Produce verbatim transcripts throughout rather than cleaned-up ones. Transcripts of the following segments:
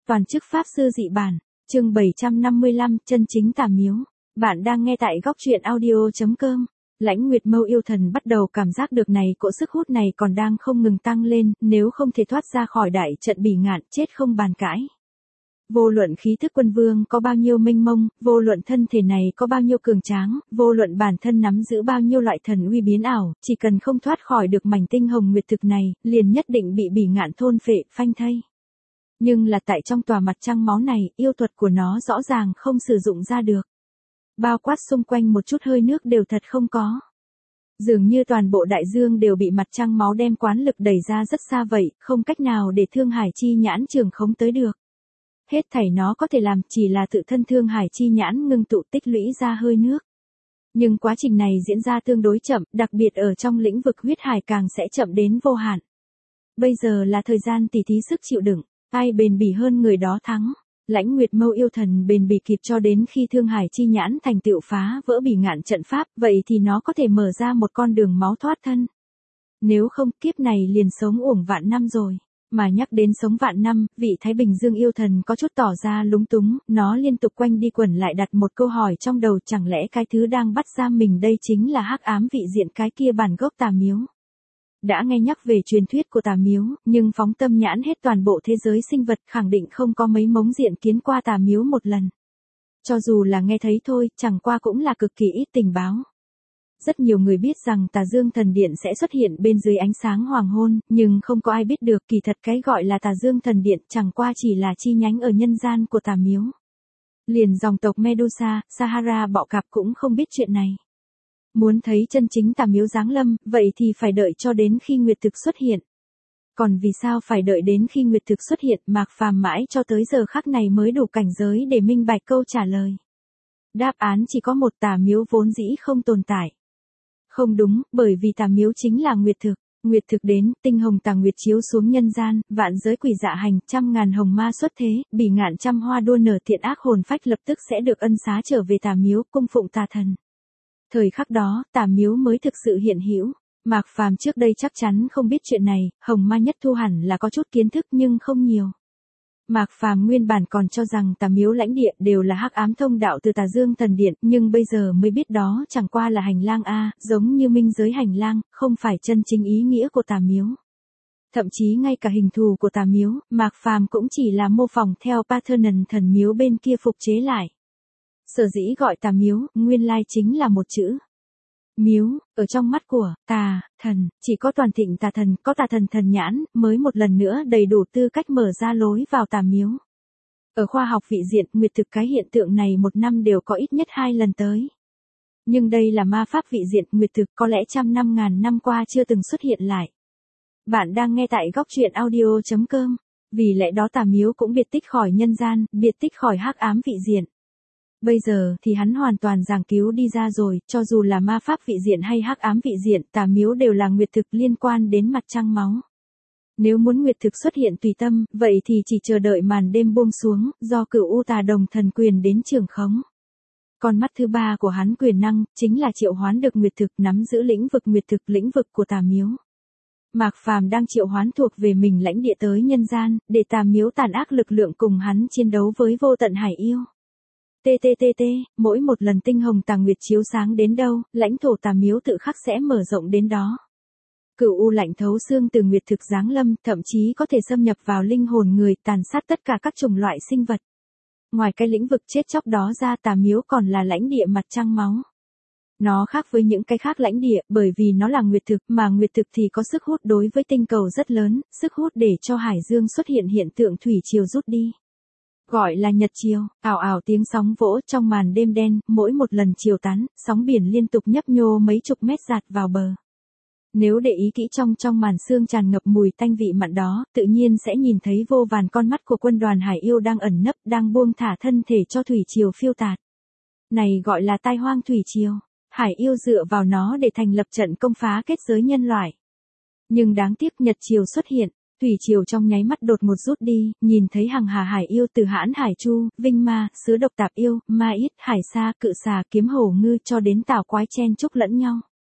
Toàn chức Pháp Sư Dị Bản, chương bảy trăm năm mươi lăm, chân chính tà miếu. Bạn đang nghe tại góc truyện audio chấm com. Lãnh Nguyệt Mâu yêu thần bắt đầu cảm giác được này cỗ sức hút này còn đang không ngừng tăng lên, nếu không thể thoát ra khỏi đại trận bỉ ngạn chết không bàn cãi. Vô luận khí thức quân vương có bao nhiêu mênh mông, vô luận thân thể này có bao nhiêu cường tráng, vô luận bản thân nắm giữ bao nhiêu loại thần uy biến ảo, chỉ cần không thoát khỏi được mảnh tinh hồng nguyệt thực này, liền nhất định bị bỉ ngạn thôn phệ, phanh thây. Nhưng là tại trong tòa mặt trăng máu này, yêu thuật của nó rõ ràng không sử dụng ra được. Bao quát xung quanh một chút hơi nước đều thật không có. Dường như toàn bộ đại dương đều bị mặt trăng máu đem quán lực đẩy ra rất xa vậy, không cách nào để Thương Hải chi nhãn trường khống tới được. Hết thảy nó có thể làm chỉ là tự thân Thương Hải chi nhãn ngưng tụ tích lũy ra hơi nước. Nhưng quá trình này diễn ra tương đối chậm, đặc biệt ở trong lĩnh vực huyết hải càng sẽ chậm đến vô hạn. Bây giờ là thời gian tỉ thí sức chịu đựng, ai bền bỉ hơn người đó thắng. Lãnh Nguyệt Mâu yêu thần bền bỉ kịp cho đến khi Thương Hải chi nhãn thành tựu phá vỡ bỉ ngạn trận pháp, vậy thì nó có thể mở ra một con đường máu thoát thân. Nếu không, kiếp này liền sống uổng vạn năm rồi. Mà nhắc đến sống vạn năm, vị Thái Bình Dương yêu thần có chút tỏ ra lúng túng, nó liên tục quanh đi quẩn lại đặt một câu hỏi trong đầu, chẳng lẽ cái thứ đang bắt ra mình đây chính là hắc ám vị diện cái kia bản gốc tà miếu. Đã nghe nhắc về truyền thuyết của tà miếu, nhưng phóng tâm nhãn hết toàn bộ thế giới sinh vật khẳng định không có mấy mống diện kiến qua tà miếu một lần. Cho dù là nghe thấy thôi, chẳng qua cũng là cực kỳ ít tình báo. Rất nhiều người biết rằng Tà Dương Thần Điện sẽ xuất hiện bên dưới ánh sáng hoàng hôn, nhưng không có ai biết được kỳ thật cái gọi là Tà Dương Thần Điện chẳng qua chỉ là chi nhánh ở nhân gian của tà miếu. Liền dòng tộc Medusa, Sahara bọ cạp cũng không biết chuyện này. Muốn thấy chân chính tà miếu giáng lâm, vậy thì phải đợi cho đến khi nguyệt thực xuất hiện. Còn vì sao phải đợi đến khi nguyệt thực xuất hiện, Mạc Phàm mãi cho tới giờ khắc này mới đủ cảnh giới để minh bạch câu trả lời. Đáp án chỉ có một, tà miếu vốn dĩ không tồn tại. Không đúng, bởi vì tà miếu chính là nguyệt thực. Nguyệt thực đến, tinh hồng tà nguyệt chiếu xuống nhân gian, vạn giới quỷ dạ hành, trăm ngàn hồng ma xuất thế, bỉ ngạn trăm hoa đua nở, thiện ác hồn phách lập tức sẽ được ân xá trở về tà miếu, cung phụng tà thần. Thời khắc đó, tà miếu mới thực sự hiện hữu. Mạc Phàm trước đây chắc chắn không biết chuyện này, hồng ma nhất thu hẳn là có chút kiến thức nhưng không nhiều. Mạc Phàm nguyên bản còn cho rằng tà miếu lãnh địa đều là hắc ám thông đạo từ Tà Dương Thần Điện, nhưng bây giờ mới biết đó chẳng qua là hành lang a, giống như minh giới hành lang, không phải chân chính ý nghĩa của tà miếu. Thậm chí ngay cả hình thù của tà miếu, Mạc Phàm cũng chỉ là mô phỏng theo Parthenon thần miếu bên kia phục chế lại. Sở dĩ gọi tà miếu, nguyên lai chính là một chữ. Miếu, ở trong mắt của tà thần, chỉ có toàn thịnh tà thần, có tà thần thần nhãn, mới một lần nữa đầy đủ tư cách mở ra lối vào tà miếu. Ở khoa học vị diện, nguyệt thực cái hiện tượng này một năm đều có ít nhất hai lần tới. Nhưng đây là ma pháp vị diện, nguyệt thực có lẽ trăm năm ngàn năm qua chưa từng xuất hiện lại. Bạn đang nghe tại góc truyện audio chấm com. Vì lẽ đó tà miếu cũng biệt tích khỏi nhân gian, biệt tích khỏi hắc ám vị diện. Bây giờ thì hắn hoàn toàn giảng cứu đi ra rồi, cho dù là ma pháp vị diện hay hắc ám vị diện, tà miếu đều là nguyệt thực liên quan đến mặt trăng máu. Nếu muốn nguyệt thực xuất hiện tùy tâm, vậy thì chỉ chờ đợi màn đêm buông xuống, do Cửu U Tà Đồng thần quyền đến trường khống. Con mắt thứ ba của hắn quyền năng, chính là triệu hoán được nguyệt thực, nắm giữ lĩnh vực nguyệt thực, lĩnh vực của tà miếu. Mạc Phàm đang triệu hoán thuộc về mình lãnh địa tới nhân gian, để tà miếu tàn ác lực lượng cùng hắn chiến đấu với vô tận hải yêu. tê tê tê tê, mỗi một lần tinh hồng tà nguyệt chiếu sáng đến đâu, lãnh thổ tà miếu tự khắc sẽ mở rộng đến đó. Cửu u lạnh thấu xương từ nguyệt thực giáng lâm, thậm chí có thể xâm nhập vào linh hồn người, tàn sát tất cả các chủng loại sinh vật. Ngoài cái lĩnh vực chết chóc đó ra, tà miếu còn là lãnh địa mặt trăng máu. Nó khác với những cái khác lãnh địa, bởi vì nó là nguyệt thực, mà nguyệt thực thì có sức hút đối với tinh cầu rất lớn, sức hút để cho hải dương xuất hiện hiện tượng thủy triều rút đi. Gọi là nhật triều, ảo ảo tiếng sóng vỗ trong màn đêm đen, mỗi một lần triều tán, sóng biển liên tục nhấp nhô mấy chục mét giạt vào bờ. Nếu để ý kỹ trong trong màn sương tràn ngập mùi tanh vị mặn đó, tự nhiên sẽ nhìn thấy vô vàn con mắt của quân đoàn hải yêu đang ẩn nấp, đang buông thả thân thể cho thủy triều phiêu tạt. Này gọi là tai hoang thủy triều, hải yêu dựa vào nó để thành lập trận công phá kết giới nhân loại. Nhưng đáng tiếc nhật triều xuất hiện. Thủy triều trong nháy mắt đột ngột rút đi, nhìn thấy hàng hà hải yêu từ hãn hải chu, vinh ma, sứa độc tạp yêu, ma ít, hải sa, cự xà, kiếm hổ ngư cho đến tảo quái chen chúc lẫn nhau.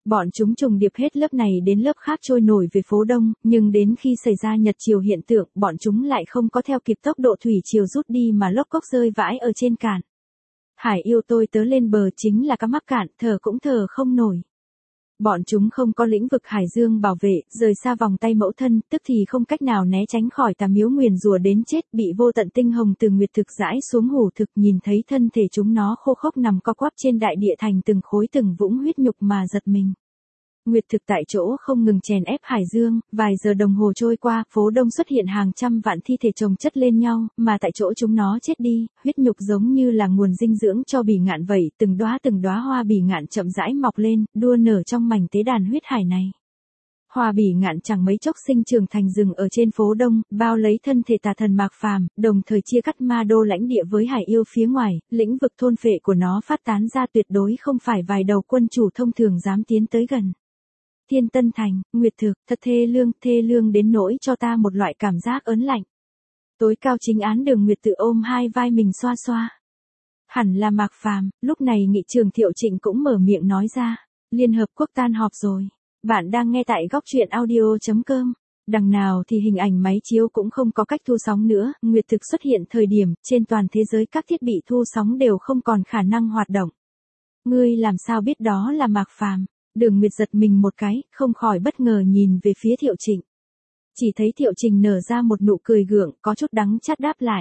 Bọn chúng trùng điệp hết lớp này đến lớp khác trôi nổi về phố đông, nhưng đến khi xảy ra nhật chiều hiện tượng, bọn chúng lại không có theo kịp tốc độ thủy chiều rút đi mà lốc cốc rơi vãi ở trên cạn. Hải yêu tôi tớ lên bờ chính là cá mắc cạn, thở cũng thở không nổi. Bọn chúng không có lĩnh vực hải dương bảo vệ, rời xa vòng tay mẫu thân, tức thì không cách nào né tránh khỏi tà miếu nguyền rủa đến chết, bị vô tận tinh hồng từ nguyệt thực rãi xuống hủ thực, nhìn thấy thân thể chúng nó khô khốc nằm co quắp trên đại địa thành từng khối từng vũng huyết nhục mà giật mình. Nguyệt thực tại chỗ không ngừng chèn ép hải dương, vài giờ đồng hồ trôi qua, phố đông xuất hiện hàng trăm vạn thi thể chồng chất lên nhau, mà tại chỗ chúng nó chết đi, huyết nhục giống như là nguồn dinh dưỡng cho bỉ ngạn vậy, từng đóa từng đóa hoa bỉ ngạn chậm rãi mọc lên, đua nở trong mảnh tế đàn huyết hải này. Hoa bỉ ngạn chẳng mấy chốc sinh trưởng thành rừng ở trên phố đông, bao lấy thân thể tà thần Mạc Phàm, đồng thời chia cắt ma đô lãnh địa với hải yêu phía ngoài, lĩnh vực thôn phệ của nó phát tán ra tuyệt đối không phải vài đầu quân chủ thông thường dám tiến tới gần. Thiên Tân Thành, Nguyệt thực, thật thê lương, thê lương đến nỗi cho ta một loại cảm giác ớn lạnh. Tối cao chính án Đường Nguyệt tự ôm hai vai mình xoa xoa. Hẳn là Mạc Phàm, lúc này nghị trường Thiệu Trịnh cũng mở miệng nói ra. Liên Hợp Quốc tan họp rồi. Bạn đang nghe tại góc truyện audio chấm com. Đằng nào thì hình ảnh máy chiếu cũng không có cách thu sóng nữa, Nguyệt thực xuất hiện thời điểm, trên toàn thế giới các thiết bị thu sóng đều không còn khả năng hoạt động. Ngươi làm sao biết đó là Mạc Phàm? Đường Nguyệt giật mình một cái, không khỏi bất ngờ nhìn về phía Thiệu Trịnh. Chỉ thấy Thiệu Trịnh nở ra một nụ cười gượng, có chút đắng chát đáp lại.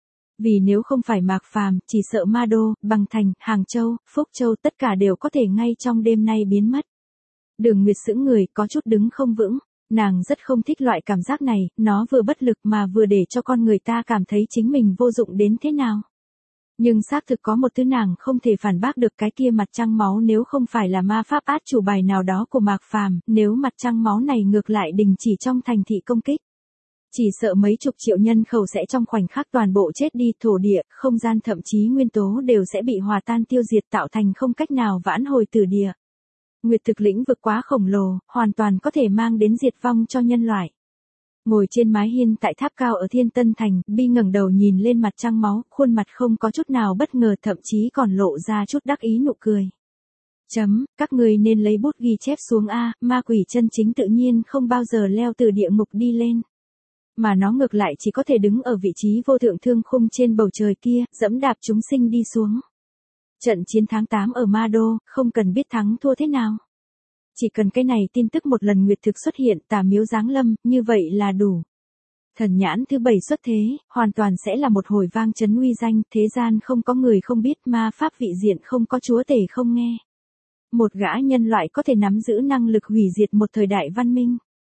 Vì nếu không phải Mạc Phàm, chỉ sợ Ma Đô, Bằng Thành, Hàng Châu, Phúc Châu tất cả đều có thể ngay trong đêm nay biến mất. Đường Nguyệt sững người, có chút đứng không vững. Nàng rất không thích loại cảm giác này, nó vừa bất lực mà vừa để cho con người ta cảm thấy chính mình vô dụng đến thế nào. Nhưng xác thực có một thứ nàng không thể phản bác được, cái kia mặt trăng máu nếu không phải là ma pháp át chủ bài nào đó của Mạc Phàm, nếu mặt trăng máu này ngược lại đình chỉ trong thành thị công kích. Chỉ sợ mấy chục triệu nhân khẩu sẽ trong khoảnh khắc toàn bộ chết đi, thổ địa, không gian thậm chí nguyên tố đều sẽ bị hòa tan tiêu diệt tạo thành không cách nào vãn hồi từ địa. Nguyệt thực lĩnh vực quá khổng lồ, hoàn toàn có thể mang đến diệt vong cho nhân loại. Ngồi trên mái hiên tại tháp cao ở Thiên Tân Thành, Bi ngẩng đầu nhìn lên mặt trăng máu, khuôn mặt không có chút nào bất ngờ, thậm chí còn lộ ra chút đắc ý nụ cười. Chấm, các người nên lấy bút ghi chép xuống a, ma quỷ chân chính tự nhiên không bao giờ leo từ địa ngục đi lên. Mà nó ngược lại chỉ có thể đứng ở vị trí vô thượng thương khung trên bầu trời kia, dẫm đạp chúng sinh đi xuống. Trận chiến tháng tám ở Ma Đô, không cần biết thắng thua thế nào. Chỉ cần cái này tin tức một lần nguyệt thực xuất hiện, tà miếu giáng lâm, như vậy là đủ. Thần nhãn thứ bảy xuất thế, hoàn toàn sẽ là một hồi vang chấn uy danh, thế gian không có người không biết, ma pháp vị diện không có chúa tể không nghe. Một gã nhân loại có thể nắm giữ năng lực hủy diệt một thời đại văn minh.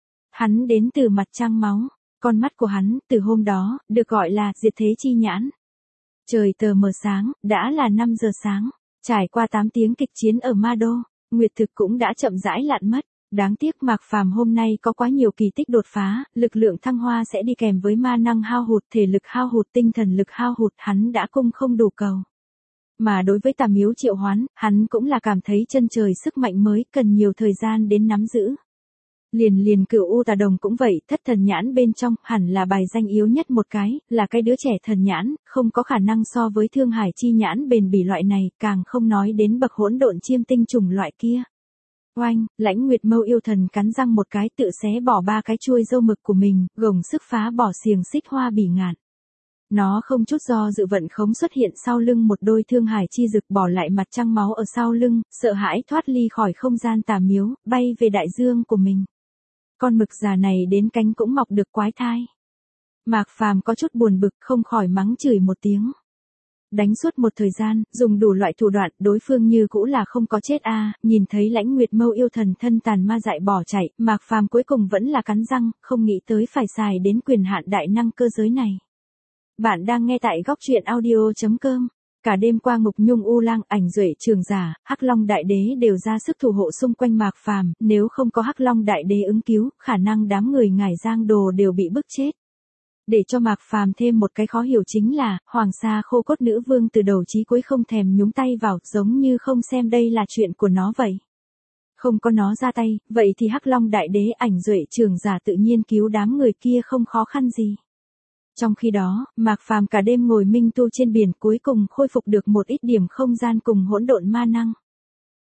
Hắn đến từ mặt trăng máu, con mắt của hắn, từ hôm đó, được gọi là diệt thế chi nhãn. Trời tờ mờ sáng, đã là năm giờ sáng, trải qua tám tiếng kịch chiến ở Ma Đô. Nguyệt thực cũng đã chậm rãi lặn mất, đáng tiếc Mạc Phàm hôm nay có quá nhiều kỳ tích đột phá, lực lượng thăng hoa sẽ đi kèm với ma năng hao hụt, thể lực hao hụt, tinh thần lực hao hụt, hắn đã cung không đủ cầu. Mà đối với tà miếu triệu hoán, hắn cũng là cảm thấy chân trời sức mạnh mới, cần nhiều thời gian đến nắm giữ. Liền liền Cửu U Tà Đồng cũng vậy, thất thần nhãn bên trong, hẳn là bài danh yếu nhất một cái, là cái đứa trẻ thần nhãn, không có khả năng so với Thương Hải chi nhãn bền bỉ loại này, càng không nói đến bậc hỗn độn chiêm tinh trùng loại kia. Oanh, Lãnh Nguyệt Mâu yêu thần cắn răng một cái, tự xé bỏ ba cái chuôi râu mực của mình, gồng sức phá bỏ xiềng xích hoa bỉ ngạn. Nó không chút do dự vận khống xuất hiện sau lưng một đôi thương hải chi dực, bỏ lại mặt trăng máu ở sau lưng, sợ hãi thoát ly khỏi không gian tà miếu, bay về đại dương của mình. Con mực già này đến cánh cũng mọc được quái thai. Mạc Phàm có chút buồn bực, không khỏi mắng chửi một tiếng. Đánh suốt một thời gian, dùng đủ loại thủ đoạn, đối phương như cũ là không có chết a. À, nhìn thấy Lãnh Nguyệt Mâu yêu thần thân tàn ma dại bỏ chạy, Mạc Phàm cuối cùng vẫn là cắn răng, không nghĩ tới phải xài đến quyền hạn đại năng cơ giới này. Bạn đang nghe tại góc truyện audio chấm com. Cả đêm qua Ngục Nhung U Lang, Ảnh Duệ Trường Giả, Hắc Long Đại Đế đều ra sức thủ hộ xung quanh Mạc Phàm, nếu không có Hắc Long Đại Đế ứng cứu, khả năng đám người Ngải Giang Đồ đều bị bức chết. Để cho Mạc Phàm thêm một cái khó hiểu chính là, Hoàng Sa Khô Cốt Nữ Vương từ đầu chí cuối không thèm nhúng tay vào, giống như không xem đây là chuyện của nó vậy. Không có nó ra tay, vậy thì Hắc Long Đại Đế, Ảnh Duệ Trường Giả tự nhiên cứu đám người kia không khó khăn gì. Trong khi đó, Mạc Phàm cả đêm ngồi minh tu trên biển, cuối cùng khôi phục được một ít điểm không gian cùng hỗn độn ma năng.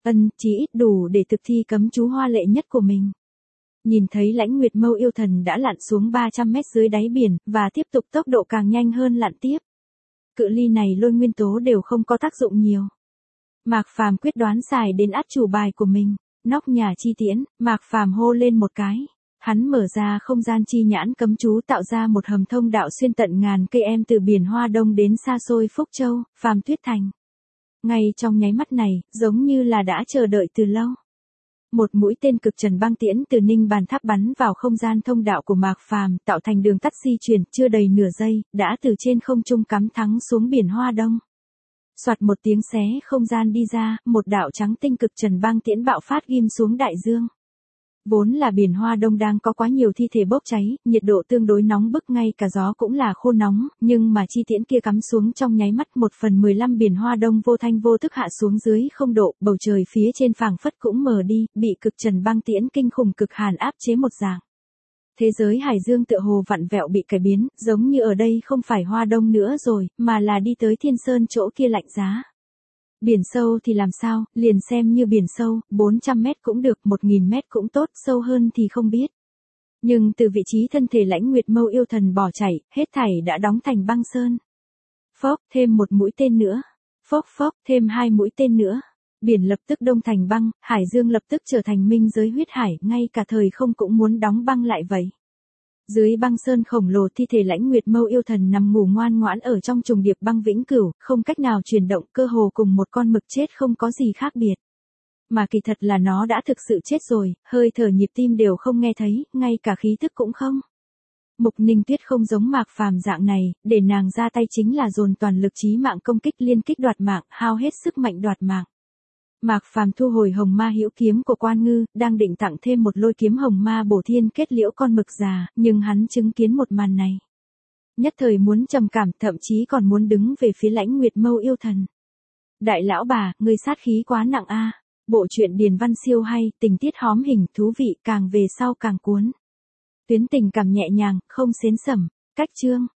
Ân, chí ít đủ để thực thi cấm chú hoa lệ nhất của mình. Nhìn thấy Lãnh Nguyệt Mâu yêu thần đã lặn xuống ba trăm mét dưới đáy biển, và tiếp tục tốc độ càng nhanh hơn lặn tiếp. Cự ly này lôi nguyên tố đều không có tác dụng nhiều. Mạc Phàm quyết đoán xài đến át chủ bài của mình, nóc nhà chi tiễn, Mạc Phàm hô lên một cái. Hắn mở ra không gian chi nhãn cấm chú tạo ra một hầm thông đạo xuyên tận ngàn cây em từ biển Hoa Đông đến xa xôi Phúc Châu, Phàm Tuyết Thành. Ngay trong nháy mắt này, giống như là đã chờ đợi từ lâu. Một mũi tên cực trần băng tiễn từ Ninh Bàn Tháp bắn vào không gian thông đạo của Mạc Phàm, tạo thành đường tắt di chuyển, chưa đầy nửa giây, đã từ trên không trung cắm thẳng xuống biển Hoa Đông. Soạt một tiếng xé không gian đi ra, một đạo trắng tinh cực trần băng tiễn bạo phát ghim xuống đại dương. Vốn là biển Hoa Đông đang có quá nhiều thi thể bốc cháy, nhiệt độ tương đối nóng bức, ngay cả gió cũng là khô nóng, nhưng mà chi tiễn kia cắm xuống trong nháy mắt, một phần mười lăm biển Hoa Đông vô thanh vô thức hạ xuống dưới không độ, bầu trời phía trên phảng phất cũng mờ đi, bị cực trần băng tiễn kinh khủng cực hàn áp chế một dạng. Thế giới hải dương tựa hồ vặn vẹo bị cải biến, giống như ở đây không phải Hoa Đông nữa rồi, mà là đi tới Thiên Sơn chỗ kia lạnh giá. Biển sâu thì làm sao, liền xem như biển sâu, bốn trăm mét cũng được, một nghìn mét cũng tốt, sâu hơn thì không biết. Nhưng từ vị trí thân thể Lãnh Nguyệt Mâu yêu thần bỏ chạy, hết thảy đã đóng thành băng sơn. Phốc, thêm một mũi tên nữa. Phốc phốc, thêm hai mũi tên nữa. Biển lập tức đông thành băng, hải dương lập tức trở thành minh giới huyết hải, ngay cả thời không cũng muốn đóng băng lại vậy. Dưới băng sơn khổng lồ, thi thể Lãnh Nguyệt Mâu yêu thần nằm ngủ ngoan ngoãn ở trong trùng điệp băng vĩnh cửu, không cách nào chuyển động, cơ hồ cùng một con mực chết không có gì khác biệt. Mà kỳ thật là nó đã thực sự chết rồi, hơi thở nhịp tim đều không nghe thấy, ngay cả khí thức cũng không. Mục Ninh Tuyết không giống Mạc Phàm dạng này, để nàng ra tay chính là dồn toàn lực chí mạng công kích, liên kích đoạt mạng, hao hết sức mạnh đoạt mạng. Mạc Phàm thu hồi hồng ma hữu kiếm của Quan Ngư, đang định tặng thêm một lôi kiếm hồng ma bổ thiên kết liễu con mực già, nhưng hắn chứng kiến một màn này. Nhất thời muốn trầm cảm, thậm chí còn muốn đứng về phía Lãnh Nguyệt Mâu yêu thần. Đại lão bà, ngươi sát khí quá nặng a. Bộ truyện điền văn siêu hay, tình tiết hóm hình, thú vị, càng về sau càng cuốn. Tuyến tình cảm nhẹ nhàng, không xến sẩm. Cách chương